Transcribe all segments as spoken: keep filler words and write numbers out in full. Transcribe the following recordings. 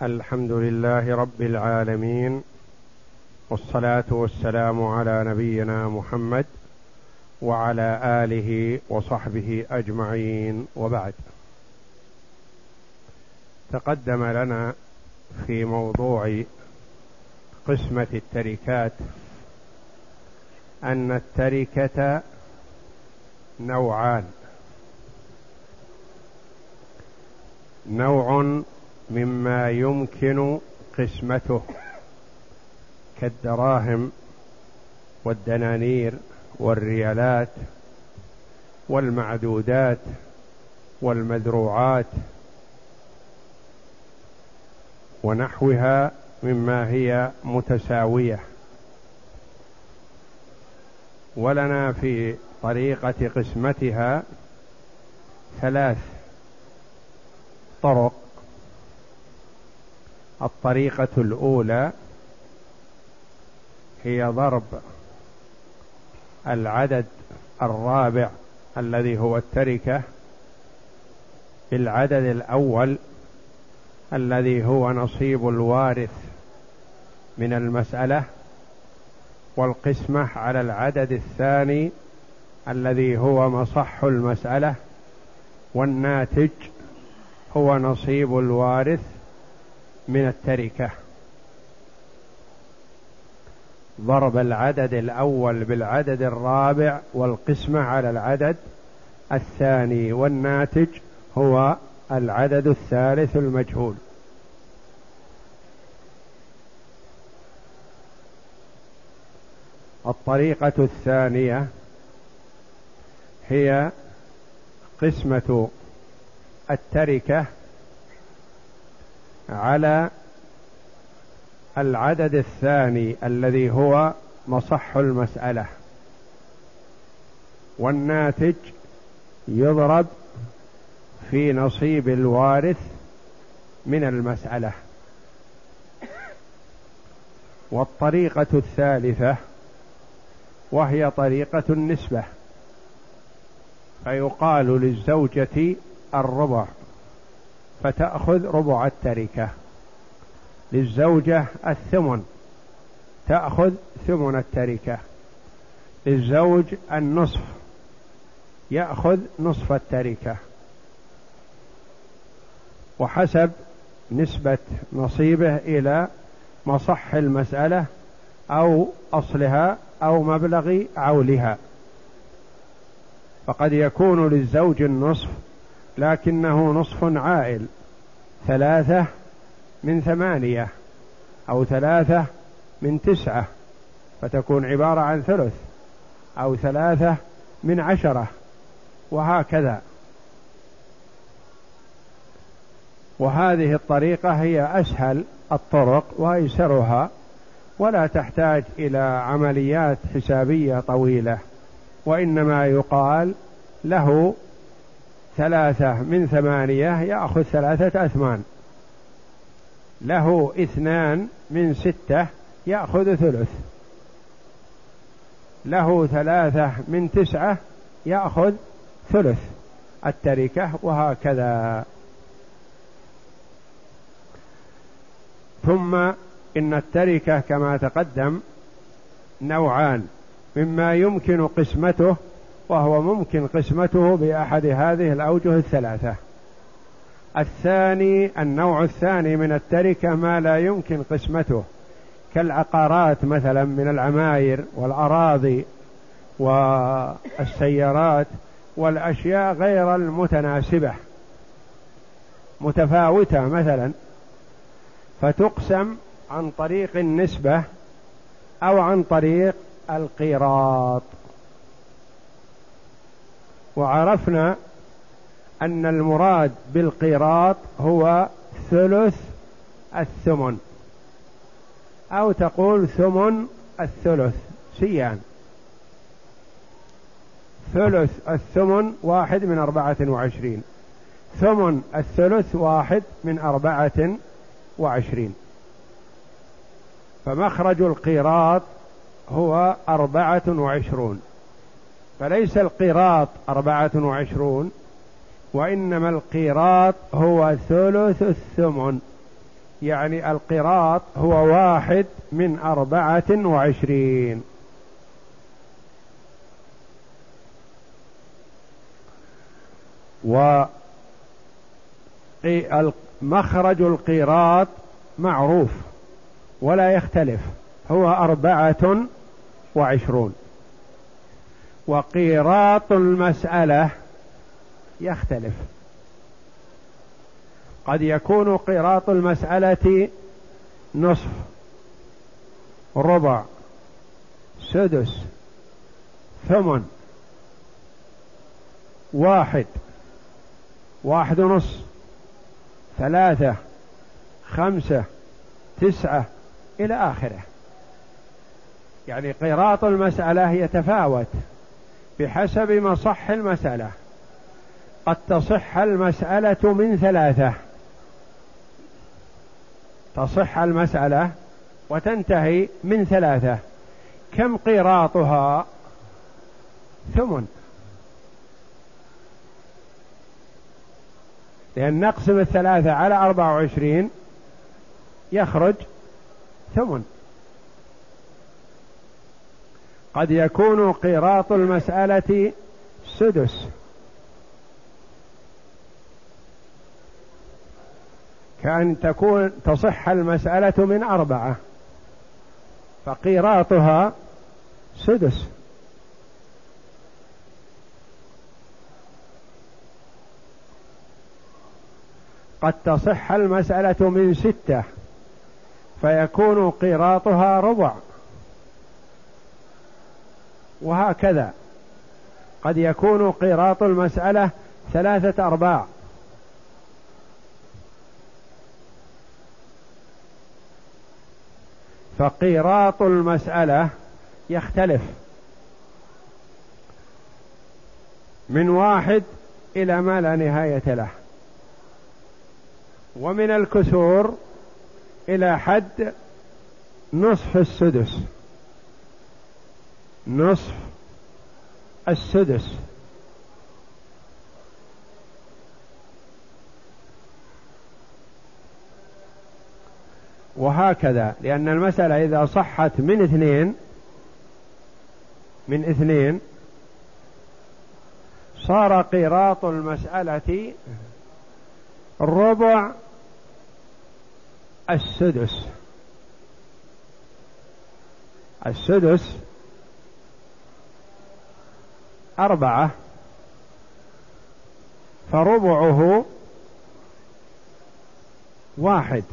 الحمد لله رب العالمين، والصلاة والسلام على نبينا محمد وعلى آله وصحبه أجمعين، وبعد. تقدم لنا في موضوع قسمة التركات أن التركة نوعان: نوع مما يمكن قسمته كالدراهم والدنانير والريالات والمعدودات والمذروعات ونحوها مما هي متساوية. ولنا في طريقة قسمتها ثلاث طرق. الطريقة الأولى هي ضرب العدد الرابع الذي هو التركة بالعدد الأول الذي هو نصيب الوارث من المسألة، والقسمة على العدد الثاني الذي هو مصح المسألة، والناتج هو نصيب الوارث من التركة. ضرب العدد الأول بالعدد الرابع والقسمة على العدد الثاني، والناتج هو العدد الثالث المجهول. الطريقة الثانية هي قسمة التركة على العدد الثاني الذي هو مصح المسألة، والناتج يضرب في نصيب الوارث من المسألة. والطريقة الثالثة وهي طريقة النسبة، فيقال للزوجة الربع فتأخذ ربع التركة، للزوجة الثمن تأخذ ثمن التركة، للزوج النصف يأخذ نصف التركة، وحسب نسبة نصيبه إلى مصح المسألة أو أصلها أو مبلغ عولها. فقد يكون للزوج النصف لكنه نصف عائل، ثلاثة من ثمانية أو ثلاثة من تسعة، فتكون عبارة عن ثلث، أو ثلاثة من عشرة، وهكذا. وهذه الطريقة هي أسهل الطرق وأيسرها، ولا تحتاج إلى عمليات حسابية طويلة، وإنما يقال له ثلاثة من ثمانية يأخذ ثلاثة أثمان، له اثنان من ستة يأخذ ثلث، له ثلاثة من تسعة يأخذ ثلث التركة، وهكذا. ثم إن التركة كما تقدم نوعان: مما يمكن قسمته، وهو ممكن قسمته بأحد هذه الأوجه الثلاثة. الثاني النوع الثاني من التركة ما لا يمكن قسمته، كالعقارات مثلا من العماير والأراضي والسيارات والأشياء غير المتناسبة، متفاوتة مثلا، فتقسم عن طريق النسبة أو عن طريق القيراط. وعرفنا أن المراد بالقيراط هو ثلث الثمن، أو تقول ثمن الثلث سيان. ثلث الثمن واحد من أربعة وعشرين، ثمن الثلث واحد من أربعة وعشرين. فمخرج القيراط هو أربعة وعشرون، فليس القيراط أربعة وعشرون، وإنما القيراط هو ثلث الثمن، يعني القيراط هو واحد من أربعة وعشرين. ومخرج القيراط معروف ولا يختلف، هو أربعة وعشرون. وقيراط المسألة يختلف، قد يكون قيراط المسألة نصف، ربع، سدس، ثمن، واحد، واحد ونص، ثلاثة، خمسة، تسعة، إلى آخره. يعني قيراط المسألة يتفاوت بحسب مصح المسألة. قد تصح المسألة من ثلاثة، تصح المسألة وتنتهي من ثلاثة. كم قيراطها؟ ثمن، لأن نقسم الثلاثة على أربعة وعشرين يخرج ثمن. قد يكون قيراط المسألة سدس، كأن تكون تصح المسألة من أربعة فقيراطها سدس. قد تصح المسألة من ستة فيكون قيراطها ربع، وهكذا. قد يكون قيراط المسألة ثلاثة أرباع، فقيراط المسألة يختلف من واحد إلى ما لا نهاية له، ومن الكسور إلى حد نصف السدس، نصف السدس، وهكذا. لأن المسألة إذا صحت من اثنين من اثنين صار قيراط المسألة ربع السدس. السدس أربعة، فربعه واحد،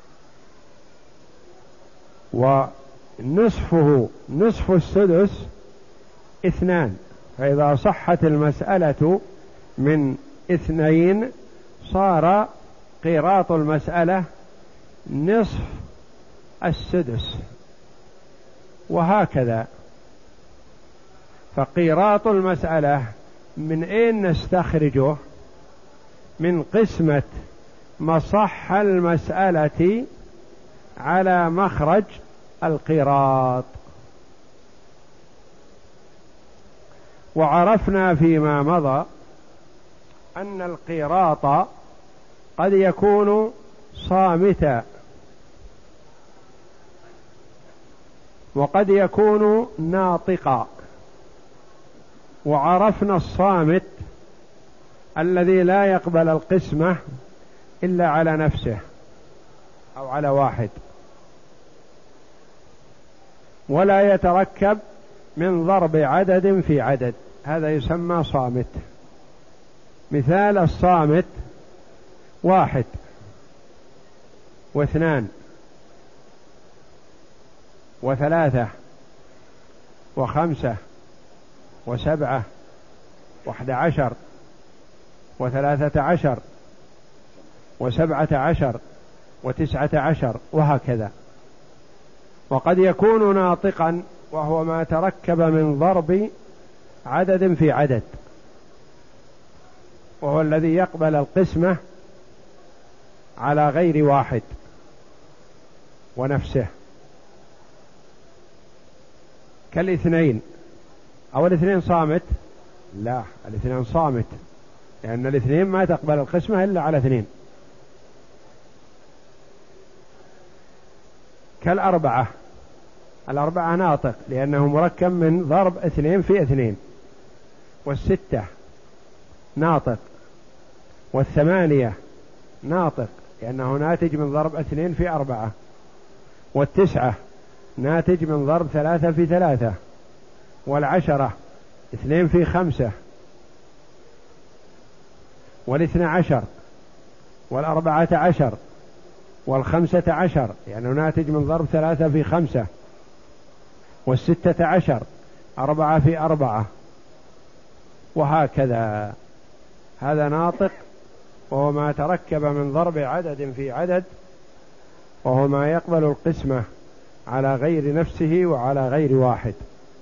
ونصفه نصف السدس اثنان. فإذا صحت المسألة من اثنين صار قيراط المسألة نصف السدس، وهكذا. فقيراط المسألة من أين نستخرجه؟ من قسمة مصح المسألة على مخرج القيراط. وعرفنا فيما مضى أن القيراط قد يكون صامتا وقد يكون ناطقا. وعرفنا الصامت الذي لا يقبل القسمة إلا على نفسه أو على واحد، ولا يتركب من ضرب عدد في عدد، هذا يسمى صامت. مثال الصامت واحد واثنان وثلاثة وخمسة وسبعة واحد عشر وثلاثة عشر وسبعة عشر وتسعة عشر، وهكذا. وقد يكون ناطقا وهو ما تركب من ضرب عدد في عدد، وهو الذي يقبل القسمة على غير واحد ونفسه، كالاثنين. أو الاثنين صامت؟ لا، الاثنين صامت، لأن الاثنين ما تقبل القسمة إلا على اثنين. كالأربعة. الأربعة ناطق لأنه مركب من ضرب اثنين في اثنين، والستة ناطق، والثمانية ناطق لأنه ناتج من ضرب اثنين في أربعة، والتسعة ناتج من ضرب ثلاثة في ثلاثة، والعشرة اثنين في خمسة، والاثنى عشر، والأربعة عشر، والخمسة عشر لأنه يعني ناتج من ضرب ثلاثة في خمسة، والستة عشر أربعة في أربعة، وهكذا. هذا ناطق، وهو ما تركب من ضرب عدد في عدد، وهو ما يقبل القسمة على غير نفسه وعلى غير واحد.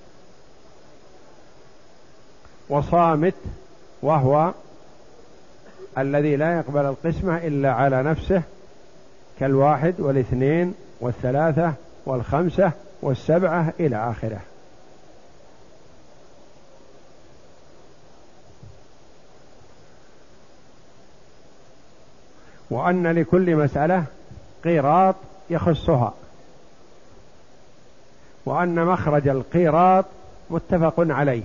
وصامت وهو الذي لا يقبل القسمة إلا على نفسه، كالواحد والاثنين والثلاثة والخمسة والسبعة إلى آخره. وأن لكل مسألة قيراط يخصها، وأن مخرج القيراط متفق عليه،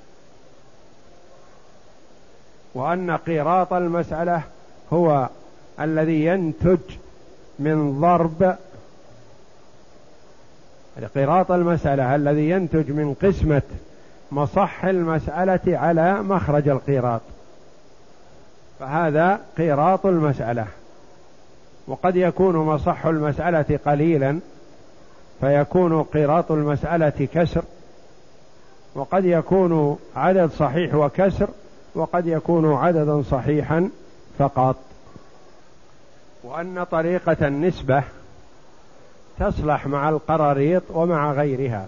وأن قيراط المسألة هو الذي ينتج من ضرب قيراط المسألة الذي ينتج من قسمة مصح المسألة على مخرج القيراط، فهذا قيراط المسألة. وقد يكون مصح المسألة قليلا فيكون قيراط المسألة كسر، وقد يكون عدد صحيح وكسر، وقد يكون عددا صحيحا فقط. وأن طريقة النسبة تصلح مع القراريط ومع غيرها،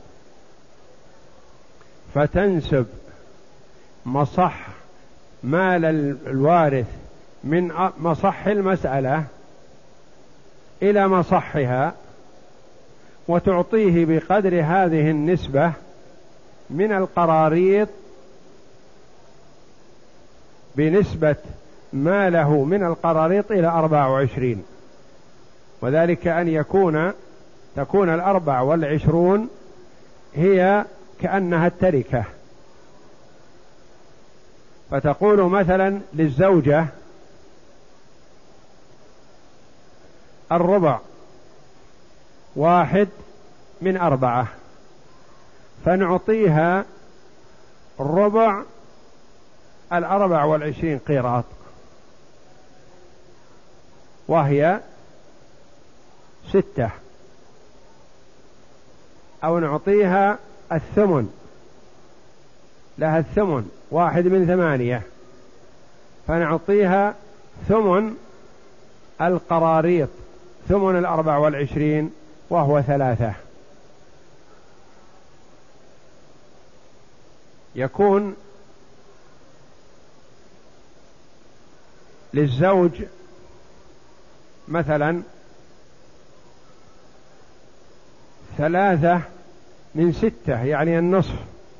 فتنسب مصح مال الوارث من مصح المسألة إلى مصحها، وتعطيه بقدر هذه النسبة من القراريط بنسبة ما له من القراريط إلى أربعة وعشرين، وذلك أن يكون تكون الأربع والعشرون هي كأنها التركة. فتقول مثلا للزوجة الربع واحد من أربعة، فنعطيها الربع الأربع والعشرين قيراط، وهي ستة. أو نعطيها الثمن، لها الثمن واحد من ثمانية، فنعطيها ثمن القراريط، ثمن الأربع والعشرين وهو ثلاثة. يكون للزوج مثلا ثلاثة من ستة يعني النصف،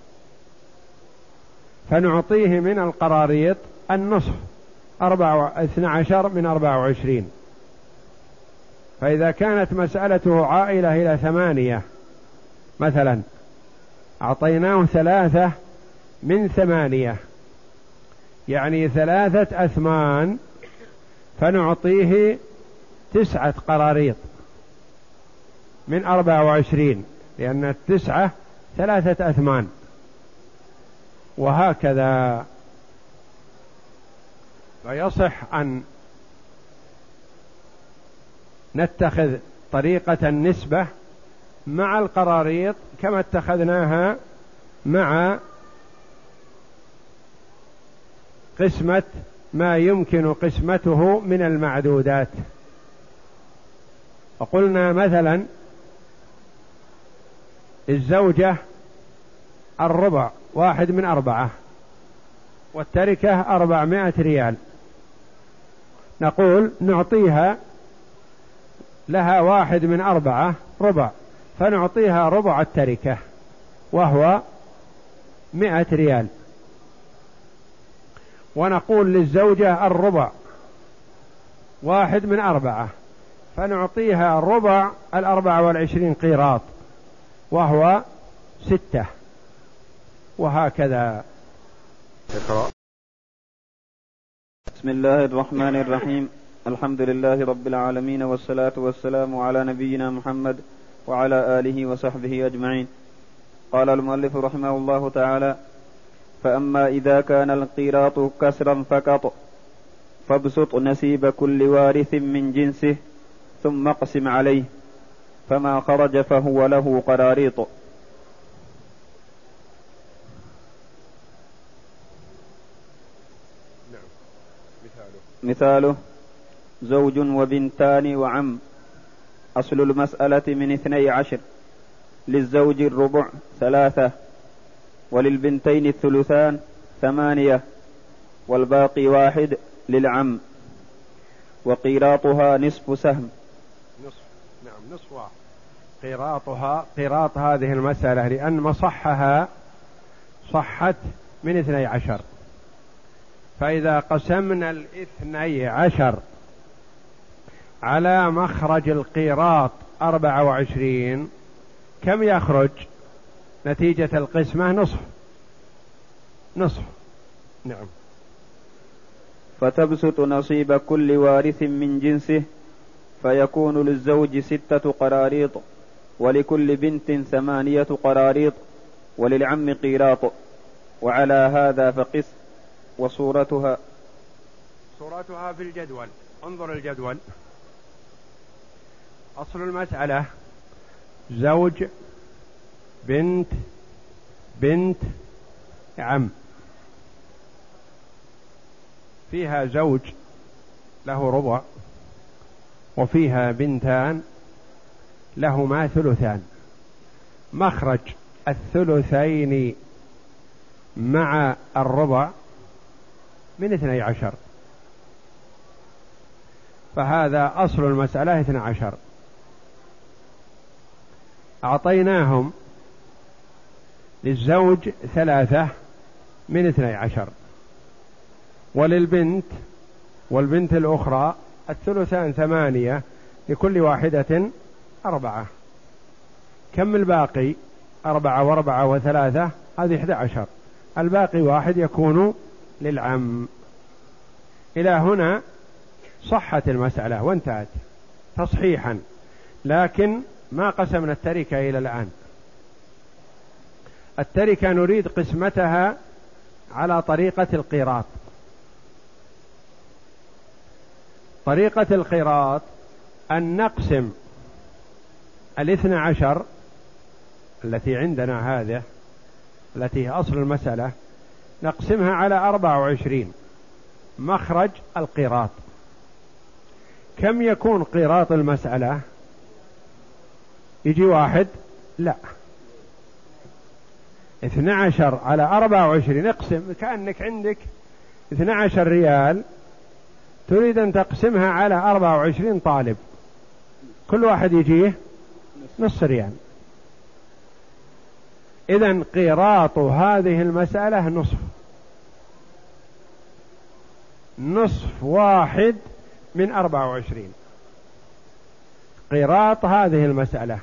فنعطيه من القراريط النصف، أربعة اثنى عشر من أربعة وعشرين. فإذا كانت مسألته عائلة إلى ثمانية مثلا، أعطيناه ثلاثة من ثمانية يعني ثلاثة أثمان، فنعطيه تسعة قراريط من أربعة وعشرين، لأن التسعة ثلاثة أثمان، وهكذا. فيصح أن نتخذ طريقة النسبة مع القراريط كما اتخذناها مع قسمة ما يمكن قسمته من المعدودات. وقلنا مثلا الزوجة الربع واحد من أربعة، والتركة أربعمائة ريال، نقول نعطيها لها واحد من أربعة ربع، فنعطيها ربع التركة وهو مائة ريال. ونقول للزوجة الربع واحد من أربعة، فنعطيها ربع الأربعة والعشرين قيراط وهو ستة، وهكذا. اقرأ. بسم الله الرحمن الرحيم. الحمد لله رب العالمين، والصلاة والسلام على نبينا محمد وعلى آله وصحبه أجمعين. قال المؤلف رحمه الله تعالى: فأما إذا كان القيراط كسرا فقط فابسط نسيب كل وارث من جنسه ثم اقسم عليه، فما خرج فهو له قراريط. نعم. مثاله. مثاله: زوج وبنتان وعم. أصل المسألة من اثني عشر، للزوج الربع ثلاثة، وللبنتين الثلثان ثمانية، والباقي واحد للعم، وقيراطها نصف سهم. نصف. نعم، نصف واحد. قيراطها، قيراط هذه المسألة لأن مصحها صحت من اثني عشر، فإذا قسمنا الاثني عشر على مخرج القيراط أربعة وعشرين كم يخرج نتيجة القسمة؟ نصف. نصف. نعم. فتبسط نصيب كل وارث من جنسه، فيكون للزوج ستة قراريط، ولكل بنت ثمانية قراريط، وللعم قيراط. وعلى هذا فقس. وصورتها صورتها في الجدول. انظر الجدول. أصل المسألة زوج بنت بنت عم، فيها زوج له ربع، وفيها بنتان لهما ثلثان. مخرج الثلثين مع الربع من اثني عشر، فهذا أصل المسألة اثني عشر. أعطيناهم للزوج ثلاثة من اثني عشر، وللبنت والبنت الأخرى الثلثان ثمانية، لكل واحدة أربعة. كم الباقي؟ أربعة وأربعة وثلاثة، هذه إحدى عشر. الباقي واحد يكون للعم. إلى هنا صحت المسألة وانتهت تصحيحا، لكن ما قسمنا التركة إلى الآن. التركة نريد قسمتها على طريقة القيراط. طريقة القيراط أن نقسم الاثنى عشر التي عندنا هذه، التي هي أصل المسألة، نقسمها على أربعة وعشرين مخرج القيراط. كم يكون قيراط المسألة؟ يجي واحد؟ لا، اثنى عشر على أربعة وعشرين. اقسم كأنك عندك اثنى عشر ريال، تريد أن تقسمها على أربعة وعشرين طالب، كل واحد يجيه نص ريال. إذن قيراط هذه المسألة نصف، نصف واحد من أربعة وعشرين. قيراط هذه المسألة،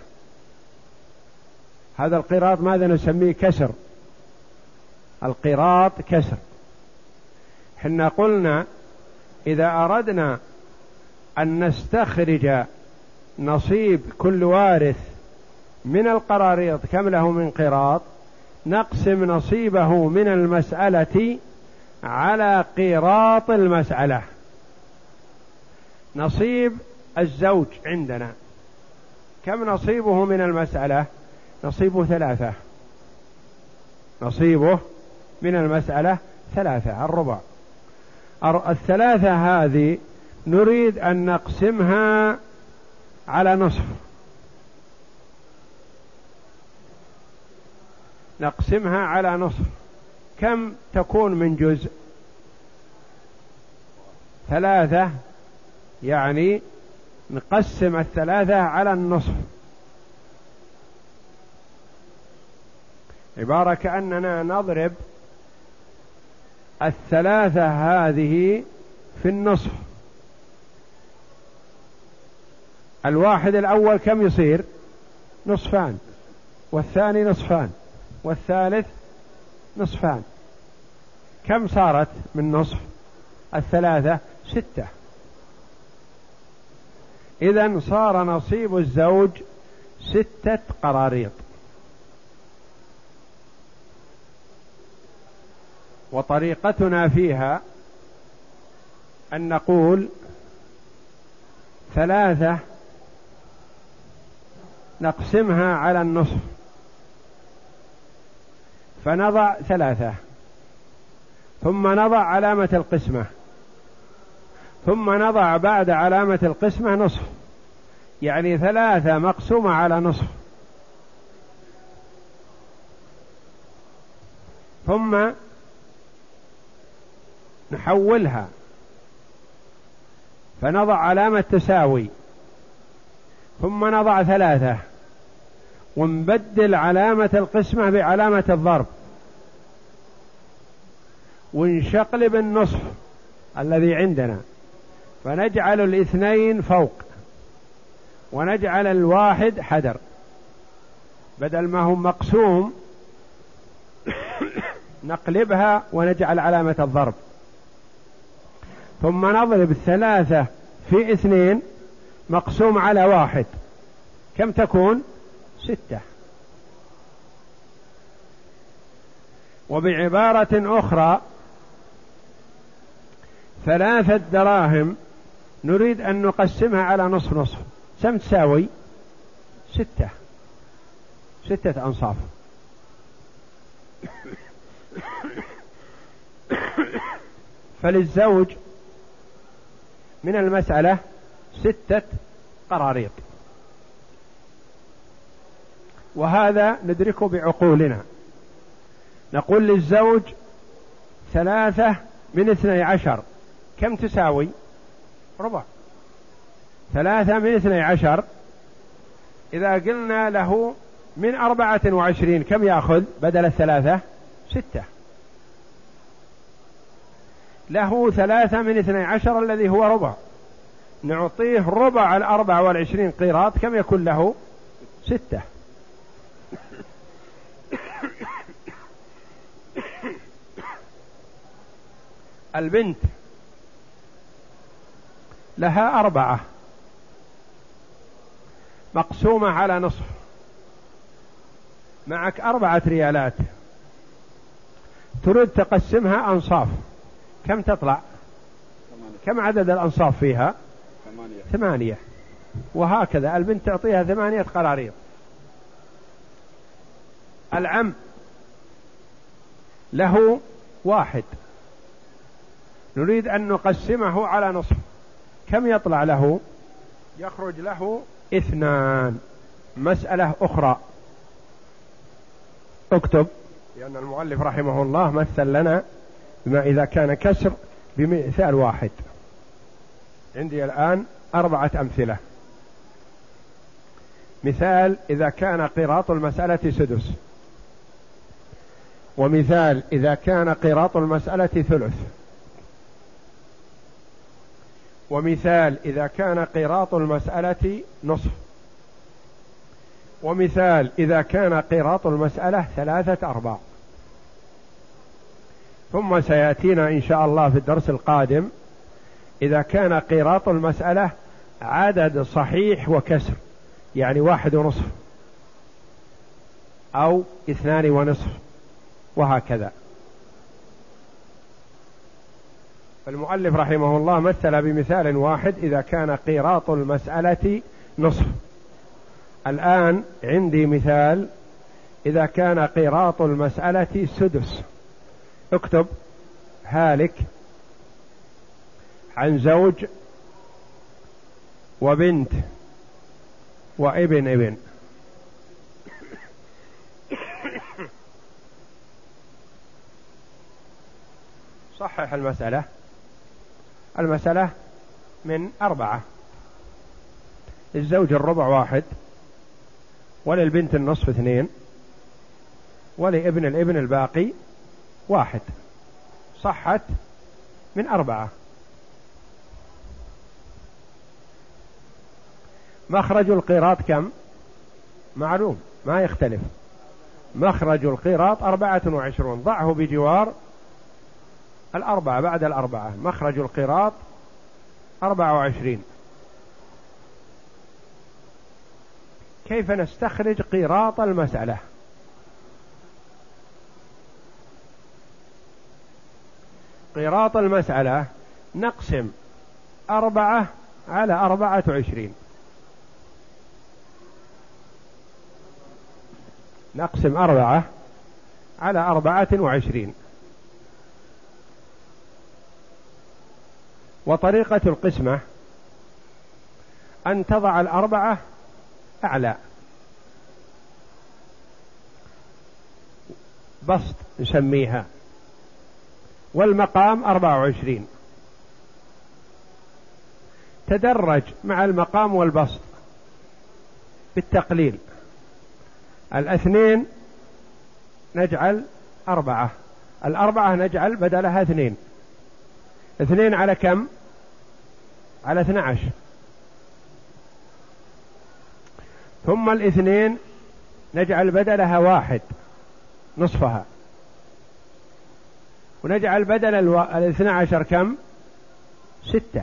هذا القيراط ماذا نسميه؟ كسر. القيراط كسر. حنا قلنا إذا أردنا أن نستخرج نصيب كل وارث من القراريط كم له من قيراط، نقسم نصيبه من المسألة على قيراط المسألة. نصيب الزوج عندنا كم نصيبه من المسألة؟ نصيبه ثلاثة. نصيبه من المسألة ثلاثة، الربع. الثلاثة هذه نريد أن نقسمها على نصف. نقسمها على نصف. كم تكون من جزء؟ ثلاثة، يعني نقسم الثلاثة على النصف. عبارة كأننا نضرب الثلاثة هذه في النصف، الواحد الأول كم يصير؟ نصفان، والثاني نصفان، والثالث نصفان. كم صارت من نصف الثلاثة؟ ستة. إذن صار نصيب الزوج ستة قراريط. وطريقتنا فيها أن نقول ثلاثة نقسمها على النصف، فنضع ثلاثة، ثم نضع علامة القسمة، ثم نضع بعد علامة القسمة نصف، يعني ثلاثة مقسومة على نصف، ثم نحولها فنضع علامة تساوي، ثم نضع ثلاثة ونبدل علامة القسمة بعلامة الضرب، ونشقلب النصف الذي عندنا فنجعل الاثنين فوق ونجعل الواحد حدر، بدل ما هو مقسوم نقلبها ونجعل علامة الضرب، ثم نضرب ثلاثة في اثنين مقسوم على واحد، كم تكون؟ ستة. وبعبارة أخرى ثلاثة دراهم نريد أن نقسمها على نصف نصف، كم تساوي؟ ستة، ستة أنصاف. فللزوج من المسألة ستة قراريط، وهذا ندركه بعقولنا. نقول للزوج ثلاثة من اثني عشر كم تساوي؟ ربع. ثلاثة من اثني عشر إذا قلنا له من أربعة وعشرين كم يأخذ بدل الثلاثة؟ ستة. له ثلاثة من اثني عشر الذي هو ربع، نعطيه ربع الأربعة والعشرين قيراط، كم يكون له؟ ستة. البنت لها أربعة مقسومة على نصف، معك أربعة ريالات تريد تقسمها أنصاف، كم تطلع؟ كم عدد الأنصاف فيها؟ ثمانية. ثمانية. وهكذا البنت تعطيها ثمانية قراريط. العم له واحد نريد أن نقسمه على نصف، كم يطلع له؟ يخرج له اثنان. مسألة أخرى اكتب، لأن المؤلف رحمه الله مثل لنا بما إذا كان كسر بمثال واحد. عندي الآن أربعة أمثلة. مثال إذا كان قيراط المسألة سدس، ومثال إذا كان قيراط المسألة ثلث، ومثال إذا كان قيراط المسألة نصف، ومثال إذا كان قيراط المسألة ثلاثة أرباع. ثم سيأتينا إن شاء الله في الدرس القادم إذا كان قيراط المسألة عدد صحيح وكسر، يعني واحد ونصف أو اثنان ونصف وهكذا. فالمؤلف رحمه الله مثل بمثال واحد إذا كان قيراط المسألة نصف. الآن عندي مثال إذا كان قيراط المسألة سدس. اكتب هالك عن زوج وبنت وابن ابن. صحح المسألة. المسألة من أربعة، الزوج الربع واحد، وللبنت النصف اثنين، ولابن الابن الباقي واحد. صحت من أربعة. مخرج القيراط كم؟ معلوم ما يختلف، مخرج القيراط أربعة وعشرون، ضعه بجوار الأربعة بعد الأربعة، مخرج القيراط أربعة وعشرين. كيف نستخرج قيراط المسألة؟ قيراط المسألة نقسم أربعة على أربعة وعشرين، نقسم أربعة على أربعة وعشرين. وطريقة القسمة أن تضع الأربعة أعلى، بسط نسميها، والمقام أربعة وعشرين، تدرج مع المقام والبسط بالتقليل. الاثنين نجعل أربعة، الأربعة نجعل بدلها اثنين، اثنين على كم؟ على اثنى عشر. ثم الاثنين نجعل بدلها واحد نصفها، ونجعل بدل الاثنى عشر كم؟ ستة،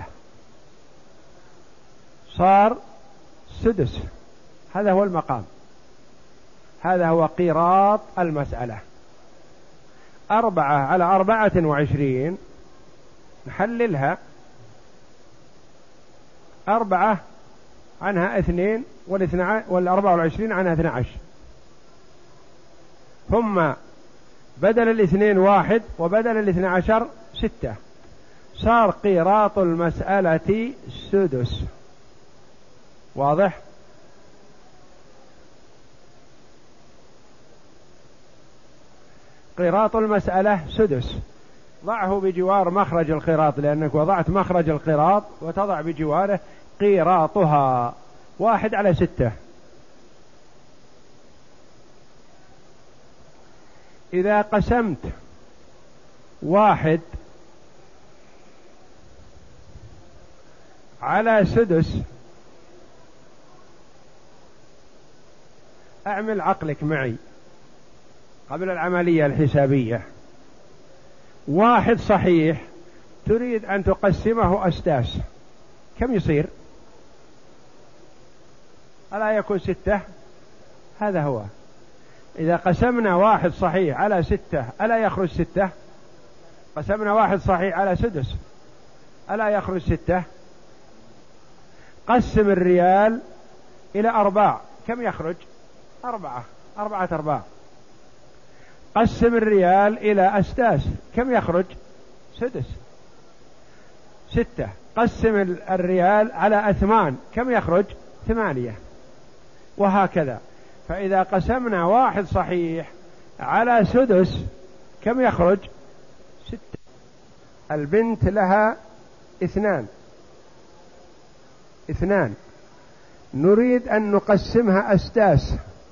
صار سدس. هذا هو المقام، هذا هو قيراط المسألة. أربعة على أربعة وعشرين نحللها، أربعة عنها اثنين والأربعة والعشرين عنها اثنى عشر، ثم بدل الاثنين واحد وبدل الاثنى عشر ستة، صار قيراط المسألة سدس. واضح؟ قيراط المسألة سدس، ضعه بجوار مخرج القيراط، لأنك وضعت مخرج القيراط وتضع بجواره قيراطها واحد على ستة. إذا قسمت واحد على سدس، أعمل عقلك معي قبل العملية الحسابية. واحد صحيح تريد أن تقسمه أسداس، كم يصير؟ ألا يكون ستة؟ هذا هو. إذا قسمنا واحد صحيح على ستة ألا يخرج ستة؟ قسمنا واحد صحيح على سدس ألا يخرج ستة؟ قسم الريال إلى أرباع، كم يخرج؟ أربعة، أربعة أرباع. قسم الريال إلى أسداس، كم يخرج؟ سدس، ستة. قسم الريال على أثمان، كم يخرج؟ ثمانية، وهكذا. فإذا قسمنا واحد صحيح على سدس كم يخرج؟ ستة. البنت لها اثنان، اثنان نريد أن نقسمها أسداس،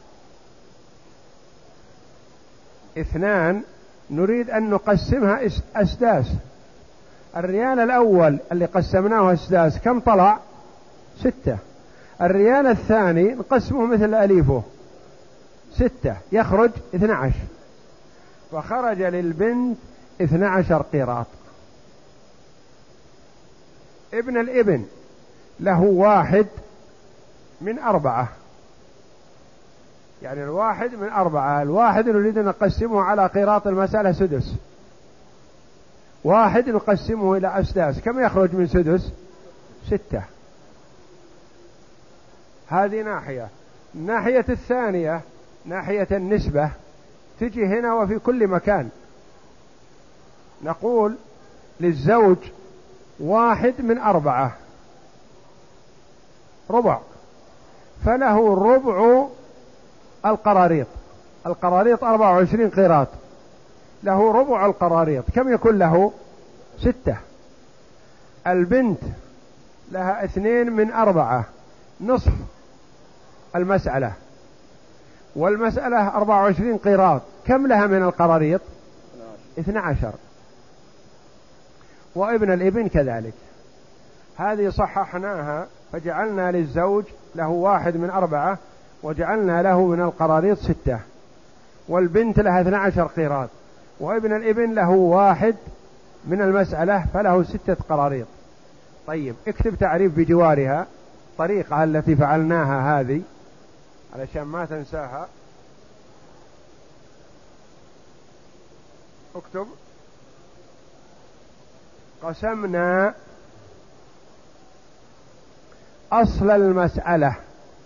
اثنان نريد أن نقسمها أسداس. الريال الأول اللي قسمناه أسداس كم طلع؟ ستة. الريال الثاني نقسمه مثل أليفه ستة، يخرج اثنى عشر، وخرج للبنت اثنى عشر قيراط. ابن الابن له واحد من أربعة، يعني الواحد من أربعة، الواحد نريد أن نقسمه على قيراط المسألة سدس، واحد نقسمه إلى أسداس، كم يخرج من سدس؟ ستة. هذه ناحية. الناحية الثانية ناحية النسبة تجي هنا وفي كل مكان. نقول للزوج واحد من أربعة ربع، فله ربع القراريط. القراريط أربعة وعشرين قيراط، له ربع القراريط، كم يكون له؟ ستة. البنت لها اثنين من أربعة، نصف المسألة، والمسألة أربعة وعشرين قيراط، كم لها من القراريط؟ اثنى عشر. وابن الابن كذلك. هذه صححناها فجعلنا للزوج له واحد من أربعة، وجعلنا له من القراريط ستة، والبنت لها اثنى عشر قيراط، وابن الابن له واحد من المسألة فله ستة قراريط. طيب اكتب تعريف بجوارها، الطريقة التي فعلناها هذه علشان ما تنساها. اكتب: قسمنا أصل المسألة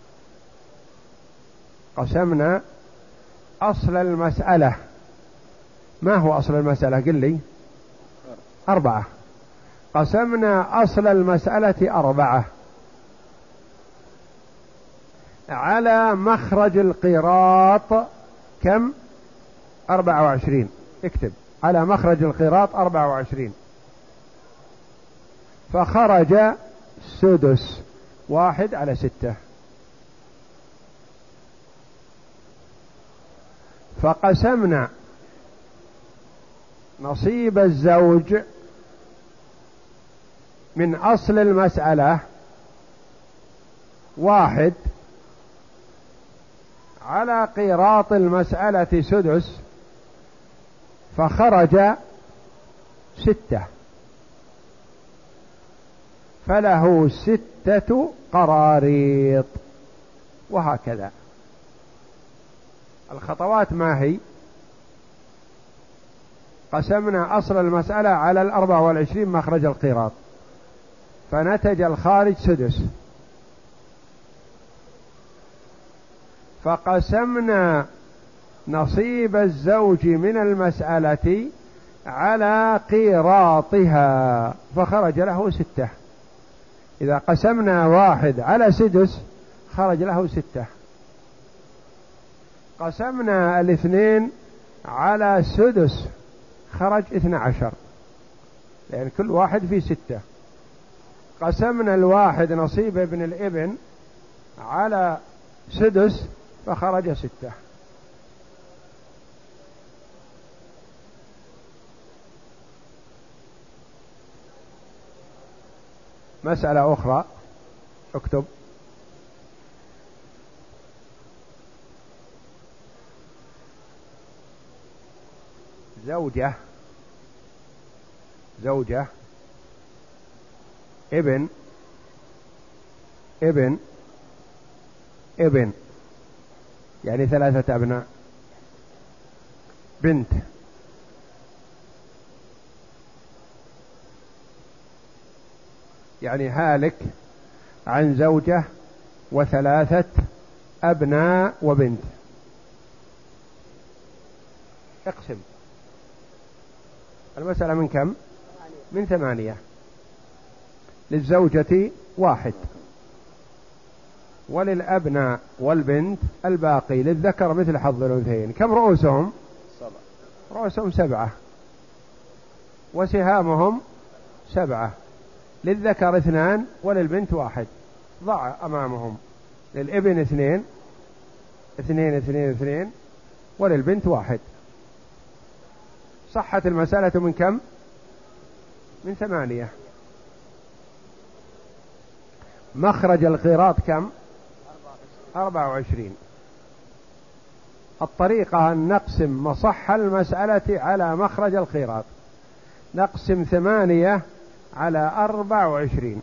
قسمنا أصل المسألة ما هو أصل المسألة؟ قل لي. أربعة. قسمنا أصل المسألة أربعة على مخرج القيراط كم؟ أربعة وعشرين. اكتب: على مخرج القيراط أربعة وعشرين. فخرج سدس، واحد على ستة. فقسمنا نصيب الزوج من أصل المسألة واحد على قيراط المسألة سدس، فخرج ستة، فله ستة قراريط. وهكذا الخطوات ما هي؟ قسمنا أصل المسألة على الأربع والعشرين مخرج القيراط، فنتج الخارج سدس. فقسمنا نصيب الزوج من المسألة على قيراطها، فخرج له ستة. إذا قسمنا واحد على سدس خرج له ستة. قسمنا الاثنين على سدس خرج اثنى عشر، لأن كل واحد فيه ستة. قسمنا الواحد نصيب ابن الابن على سدس فخرج ستة. مسألة أخرى، اكتب: زوجة زوجة ابن ابن ابن يعني ثلاثة أبناء، بنت يعني هالك عن زوجة وثلاثة أبناء وبنت. اقسم المسألة من كم؟ من ثمانية. للزوجة واحد، وللأبناء والبنت الباقي، للذكر مثل حظ الأنثيين. كم رؤوسهم؟ سبعة. رؤوسهم سبعة، وسهامهم سبعة. للذكر اثنان وللبنت واحد. ضع أمامهم: للابن اثنين اثنين اثنين اثنين، وللبنت واحد. صحت المسألة من كم؟ من ثمانية. مخرج القيراط كم؟ أربعة وعشرين. الطريقة أن نقسم مصح المسألة على مخرج القيراط. نقسم ثمانية على أربعة وعشرين.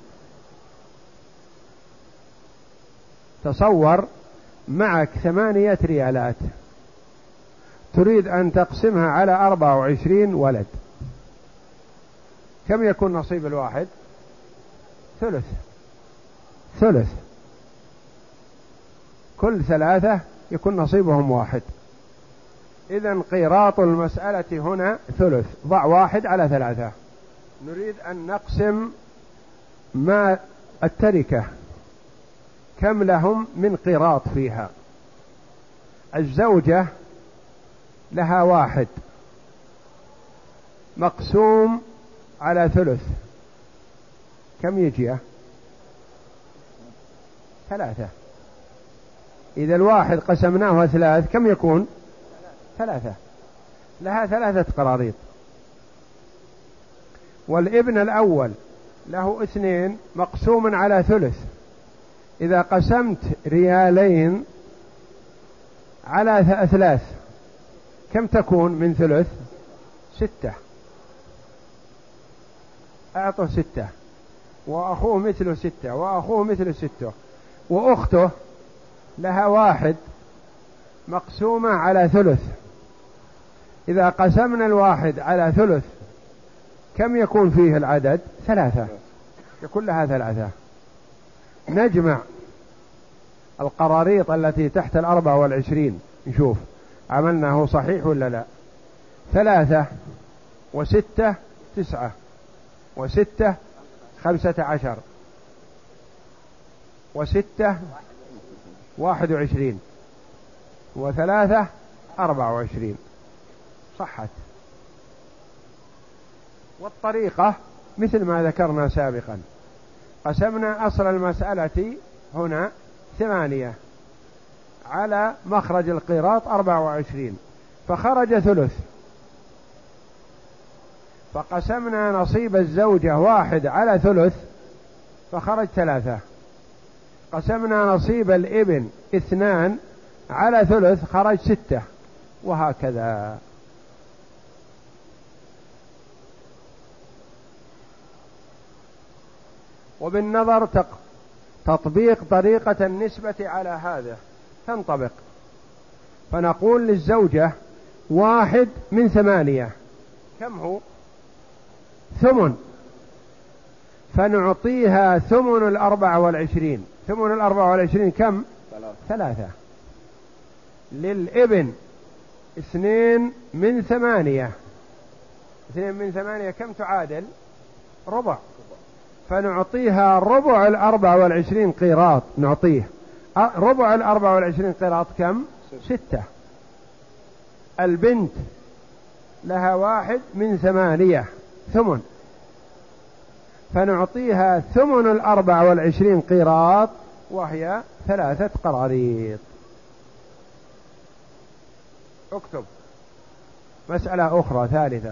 تصور معك ثمانية ريالات، تريد أن تقسمها على أربعة وعشرين ولد، كم يكون نصيب الواحد؟ ثلث. ثلث. كل ثلاثة يكون نصيبهم واحد. إذن قيراط المسألة هنا ثلث. ضع واحد على ثلاثة. نريد أن نقسم ما التركة، كم لهم من قيراط فيها؟ الزوجة لها واحد مقسوم على ثلث، كم يجي؟ ثلاثة. إذا الواحد قسمناه ثلاث كم يكون؟ ثلاثة. لها ثلاثة قراريط. والابن الأول له اثنين مقسوم على ثلث، إذا قسمت ريالين على أثلاث كم تكون من ثلث؟ ستة. أعطه ستة، وأخوه مثله ستة، وأخوه مثله ستة، وأخته لها واحد مقسومة على ثلث. إذا قسمنا الواحد على ثلث كم يكون فيه العدد؟ ثلاثة، يكون لها ثلاثة. نجمع القراريط التي تحت الأربعة والعشرين نشوف عملناه صحيح ولا لا. ثلاثة وستة تسعة، وستة خمسة عشر، وستة واحد وعشرين، وثلاثة أربعة وعشرين. صحت. والطريقة مثل ما ذكرنا سابقا، قسمنا أصل المسألة هنا ثمانية على مخرج القيراط أربعة وعشرين، فخرج ثلث، فقسمنا نصيب الزوجة واحد على ثلث فخرج ثلاثة، قسمنا نصيب الابن اثنان على ثلث خرج ستة، وهكذا. وبالنظر تطبيق طريقة النسبة على هذا تنطبق، فنقول للزوجة واحد من ثمانية كم هو؟ ثمن، فنعطيها ثمن الأربعة والعشرين. ثمن الأربعة والعشرين كم؟ ثلاثة. للابن اثنين من ثمانية، اثنين من ثمانية كم تعادل؟ ربع، فنعطيها ربع الأربعة والعشرين قيراط. نعطيه ربع الأربعة والعشرين قيراط كم؟ ستة. البنت لها واحد من ثمانية ثمن، فنعطيها ثمن الأربعة والعشرين قيراط وهي ثلاثة قراريط. اكتب مسألة أخرى ثالثة.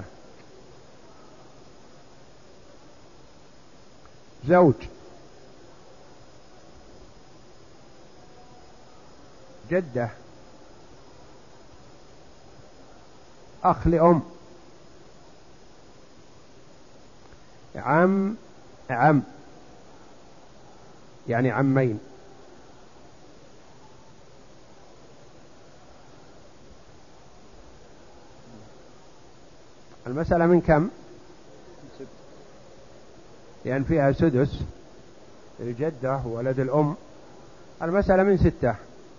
زوج، جدة، أخ لأم، عم عم يعني عمين، المسألة من كم؟ لأن فيها سدس الجدة وولد الأم. المسألة من ستة.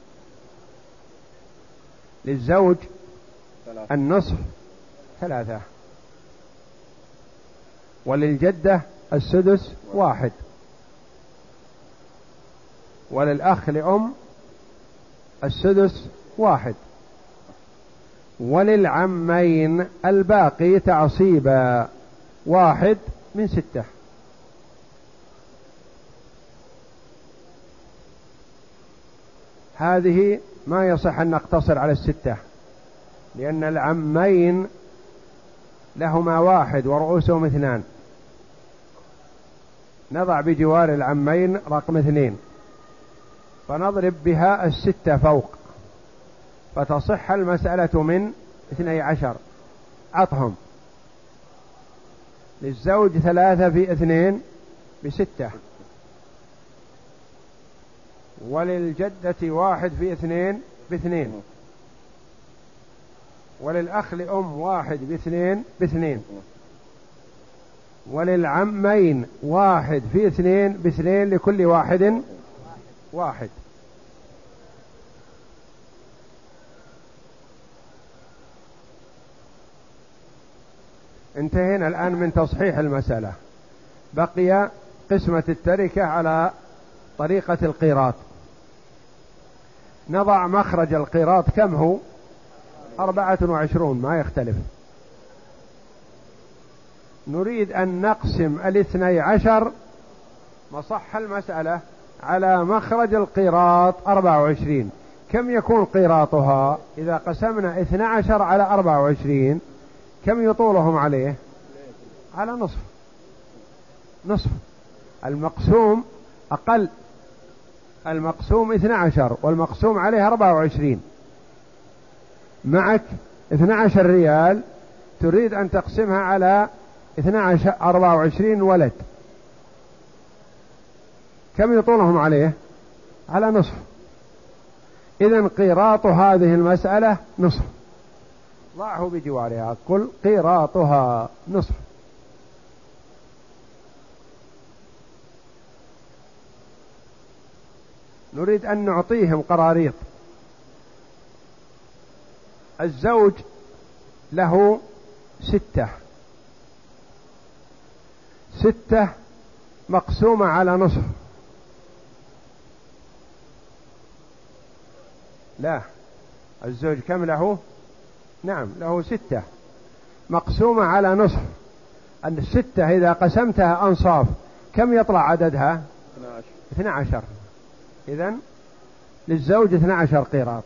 للزوج النصف ثلاثة، وللجدة السدس واحد، وللأخ لأم السدس واحد، وللعمين الباقي تعصيبا واحد من ستة. هذه ما يصح أن نقتصر على الستة، لأن العمين لهما واحد ورؤوسهم اثنان، نضع بجوار العمين رقم اثنين فنضرب بها الستة فوق، فتصح المسألة من اثني عشر. عطهم للزوج ثلاثة في اثنين بستة، وللجدة واحد في اثنين باثنين، وللأخ لأم واحد باثنين باثنين، وللعمين واحد في اثنين باثنين، لكل واحد واحد. انتهينا الآن من تصحيح المسألة. بقي قسمة التركة على طريقة القيراط. نضع مخرج القيراط كم هو؟ أربعة وعشرون، ما يختلف. نريد أن نقسم الاثني عشر مصح المسألة على مخرج القيراط أربعة وعشرين. كم يكون قيراطها؟ إذا قسمنا اثني عشر على أربعة وعشرين كم يطولهم عليه؟ على نصف. نصف المقسوم أقل، المقسوم اثنى عشر والمقسوم عليه أربعة وعشرين، معك اثنى عشر ريال تريد أن تقسمها على اثنى عشر أربعة وعشرين ولد، كم يطولهم عليه؟ على نصف. إذن قيراط هذه المسألة نصف، ضعه بجوارها، قل قيراطها نصف. نريد أن نعطيهم قراريط. الزوج له ستة، ستة مقسومة على نصف، لا الزوج كم له؟ نعم له ستة مقسومة على نصف. الستة إذا قسمتها أنصاف كم يطلع عددها؟ اثنى عشر. إذن للزوج اثنى عشر قيراط.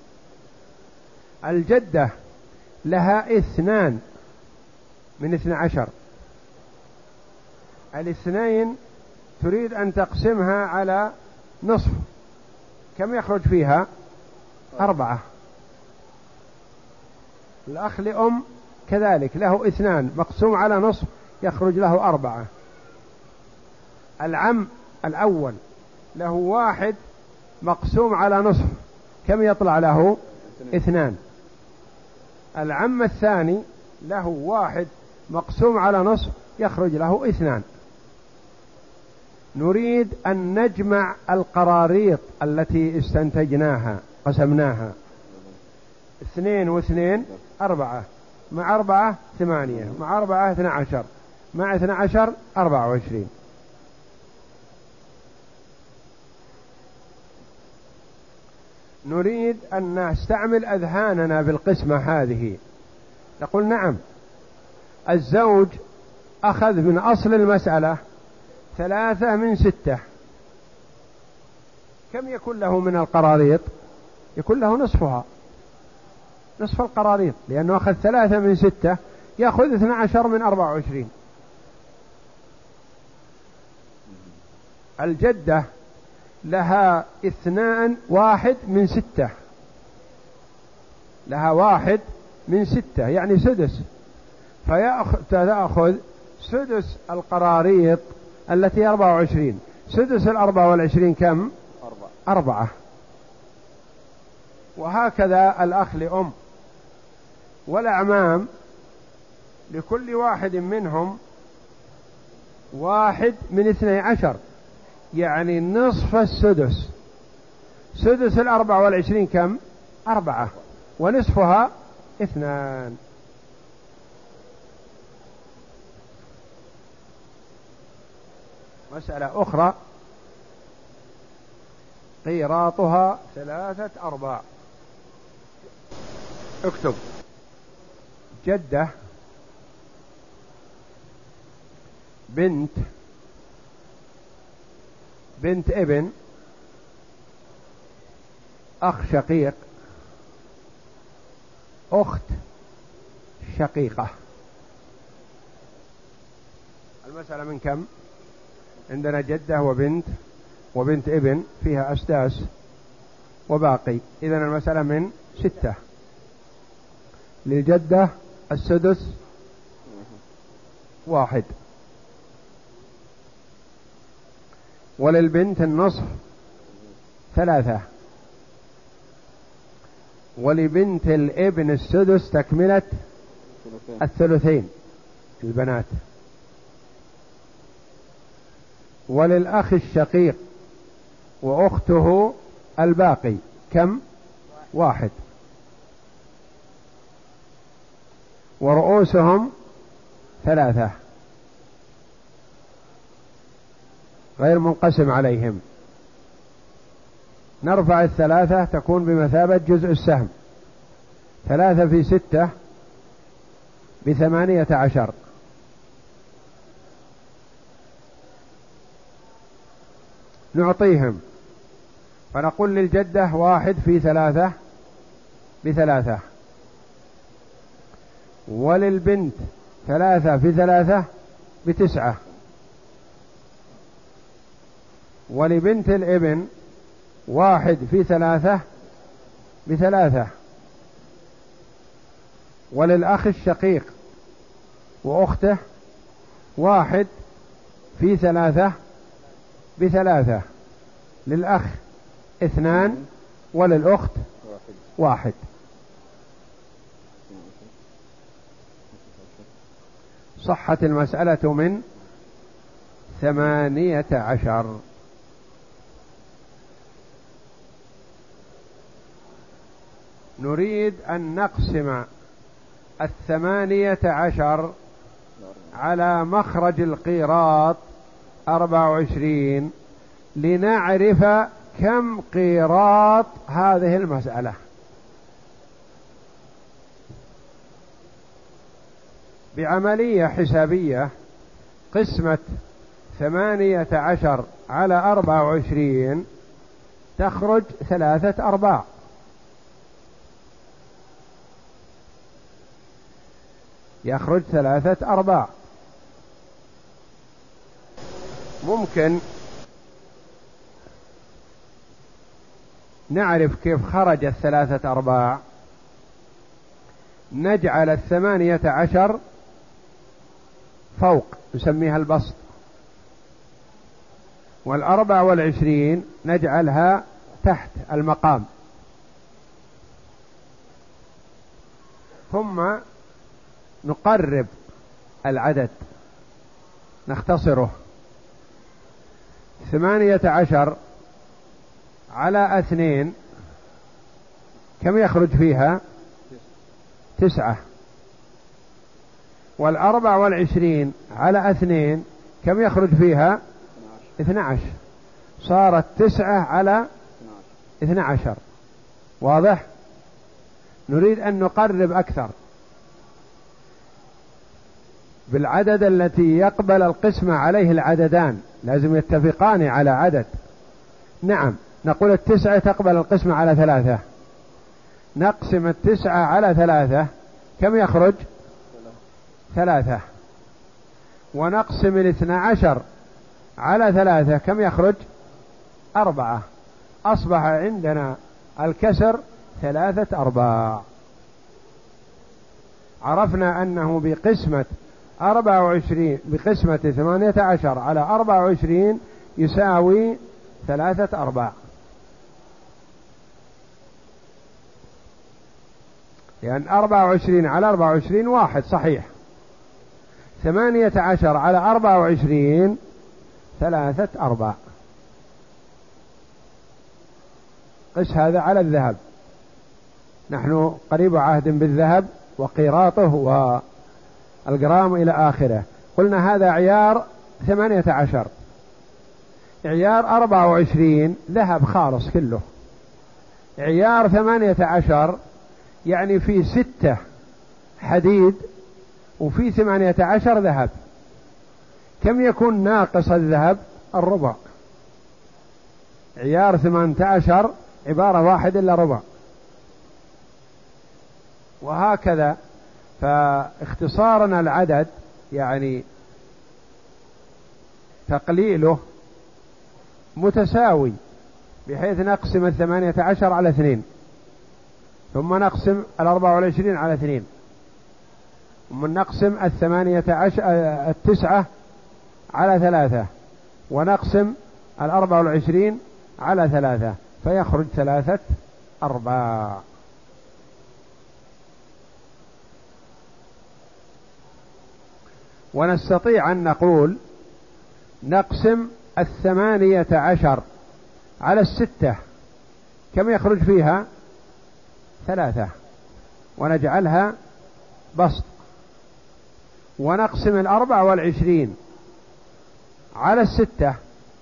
الجدة لها اثنان من اثنى عشر، الاثنين تريد أن تقسمها على نصف، كم يخرج فيها؟ أربعة. الأخ لأم كذلك له اثنان مقسوم على نصف، يخرج له أربعة. العم الأول له واحد مقسوم على نصف، كم يطلع له؟ اثنان. العم الثاني له واحد مقسوم على نصف، يخرج له اثنان. نريد أن نجمع القراريط التي استنتجناها قسمناها، اثنين واثنين أربعة، مع أربعة ثمانية، مع أربعة اثنى عشر، مع اثنى عشر أربعة وعشرين. نريد أن نستعمل أذهاننا بالقسمة هذه. نقول نعم الزوج أخذ من أصل المسألة ثلاثة من ستة، كم يكون له من القراريط؟ يكون له نصفها، نصف القراريط، لأنه أخذ ثلاثة من ستة، يأخذ اثنى عشر من أربعة وعشرين. الجدة لها اثنان واحد من ستة، لها واحد من ستة يعني سدس، فتأخذ سدس القراريط التي أربعة وعشرين. سدس الأربعة والعشرين كم؟ أربعة. أربعة. وهكذا الأخ لأم والأعمام لكل واحد منهم واحد من اثني عشر، يعني نصف السدس. سدس الأربعة والعشرين كم؟ أربعة، ونصفها اثنان. مسألة أخرى قيراطها ثلاثة أرباع. اكتب جدة بنت بنت ابن أخ شقيق أخت شقيقة. المسألة من كم؟ عندنا جدة وبنت وبنت ابن فيها أسداس وباقي، إذن المسألة من ستة. للجدة السدس واحد، وللبنت النصف ثلاثة، ولبنت الابن السدس تكملة الثلثين البنات، وللأخ الشقيق وأخته الباقي كم؟ واحد، ورؤوسهم ثلاثة غير منقسم عليهم. نرفع الثلاثة تكون بمثابة جزء السهم، ثلاثة في ستة بثمانية عشر. نعطيهم فنقول للجدة واحد في ثلاثة بثلاثة، وللبنت ثلاثة في ثلاثة بتسعة، ولبنت الابن واحد في ثلاثة بثلاثة، وللأخ الشقيق وأخته واحد في ثلاثة بثلاثة، للأخ اثنان وللأخت واحد. صحت المسألة من ثمانية عشر. نريد أن نقسم الثمانية عشر على مخرج القيراط أربعة وعشرين لنعرف كم قيراط هذه المسألة. بعملية حسابية قسمة ثمانية عشر على أربعة وعشرين تخرج ثلاثة أرباع، يخرج ثلاثة أرباع. ممكن نعرف كيف خرج الثلاثة أرباع. نجعل الثمانية عشر فوق نسميها البسط، والأربع والعشرين نجعلها تحت المقام، ثم نقرب العدد نختصره. ثمانية عشر على اثنين كم يخرج فيها؟ تسعة. والأربع والعشرين على اثنين كم يخرج فيها؟ اثنى عشر. صارت تسعة على اثنى عشر. واضح؟ نريد أن نقرب أكثر بالعدد التي يقبل القسمة عليه العددان، لازم يتفقان على عدد. نعم، نقول التسعة تقبل القسمة على ثلاثة، نقسم التسعة على ثلاثة كم يخرج؟ ثلاثة. ونقسم الاثنى عشر على ثلاثة كم يخرج؟ أربعة. أصبح عندنا الكسر ثلاثة أرباع. عرفنا أنه بقسمة أربعة وعشرين بقسمة ثمانية عشر على أربعة وعشرين يساوي ثلاثة أرباع، لأن يعني أربعة وعشرين على أربعة وعشرين واحد صحيح. ثمانية عشر على أربعة وعشرين ثلاثة أرباع. قس هذا على الذهب، نحن قريب عهد بالذهب وقيراطه والجرام إلى آخره. قلنا هذا عيار ثمانية عشر. عيار أربعة وعشرين ذهب خالص كله. عيار ثمانية عشر يعني في ستة حديد وفي ثمانية عشر ذهب. كم يكون ناقص الذهب؟ الربع. عيار ثمانية عشر عبارة واحد إلا ربع، وهكذا. فاختصارنا العدد يعني تقليله متساوي، بحيث نقسم الثمانية عشر على اثنين، ثم نقسم الأربعة والعشرين على اثنين، ثم نقسم الثمانية عشر التسعة على ثلاثة، ونقسم الأربعة والعشرين على ثلاثة، فيخرج ثلاثة أرباع. ونستطيع أن نقول نقسم الثمانية عشر على الستة كم يخرج فيها؟ ثلاثة، ونجعلها بسط. ونقسم الأربع والعشرين على الستة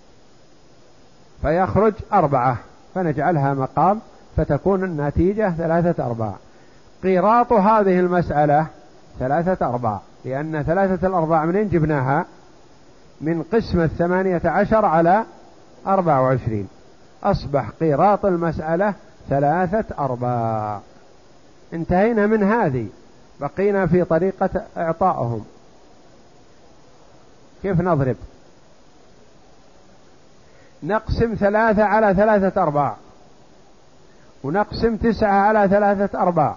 فيخرج أربعة، فنجعلها مقام، فتكون النتيجة ثلاثة أرباع. قيراط هذه المسألة ثلاثة أرباع، لأن ثلاثة الأرباع منين جبناها؟ من قسمة ثمانية عشر على أربعة وعشرين. أصبح قيراط المسألة ثلاثة أرباع. انتهينا من هذه، بقينا في طريقة إعطائهم. كيف نضرب؟ نقسم ثلاثة على ثلاثة أرباع، ونقسم تسعة على ثلاثة أرباع،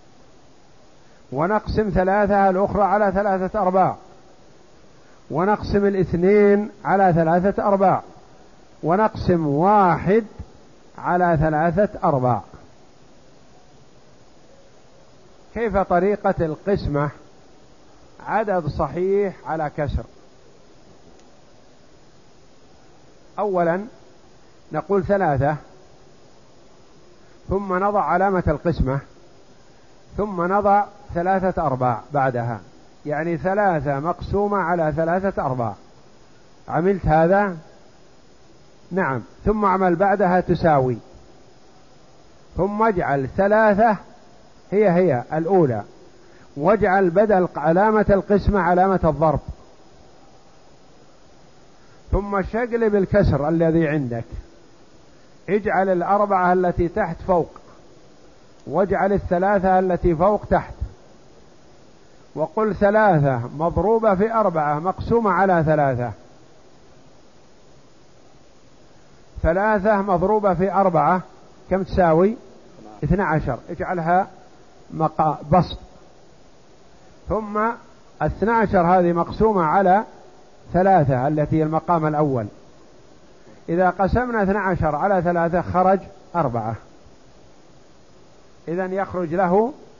ونقسم ثلاثة الأخرى على ثلاثة أرباع، ونقسم الاثنين على ثلاثة أرباع، ونقسم واحد على ثلاثة أرباع. كيف طريقة القسمة؟ عدد صحيح على كسر. أولا نقول ثلاثة، ثم نضع علامة القسمة، ثم نضع ثلاثة أرباع بعدها، يعني ثلاثة مقسومة على ثلاثة أرباع. عملت هذا؟ نعم. ثم اعمل بعدها تساوي، ثم اجعل ثلاثة هي هي الأولى، واجعل بدل علامة القسمة علامة الضرب، ثم شقلب الكسر الذي عندك، اجعل الأربعة التي تحت فوق، واجعل الثلاثة التي فوق تحت، وقل ثلاثة مضروبة في أربعة مقسومة على ثلاثة. ثلاثة مضروبة في أربعة كم تساوي؟ اثنى عشر. اجعلها مقا بسط، ثم اثنى عشر هذه مقسومة على ثلاثة التي هي المقام الأول. إذا قسمنا اثنى عشر على ثلاثة خرج أربعة، إذن يخرج له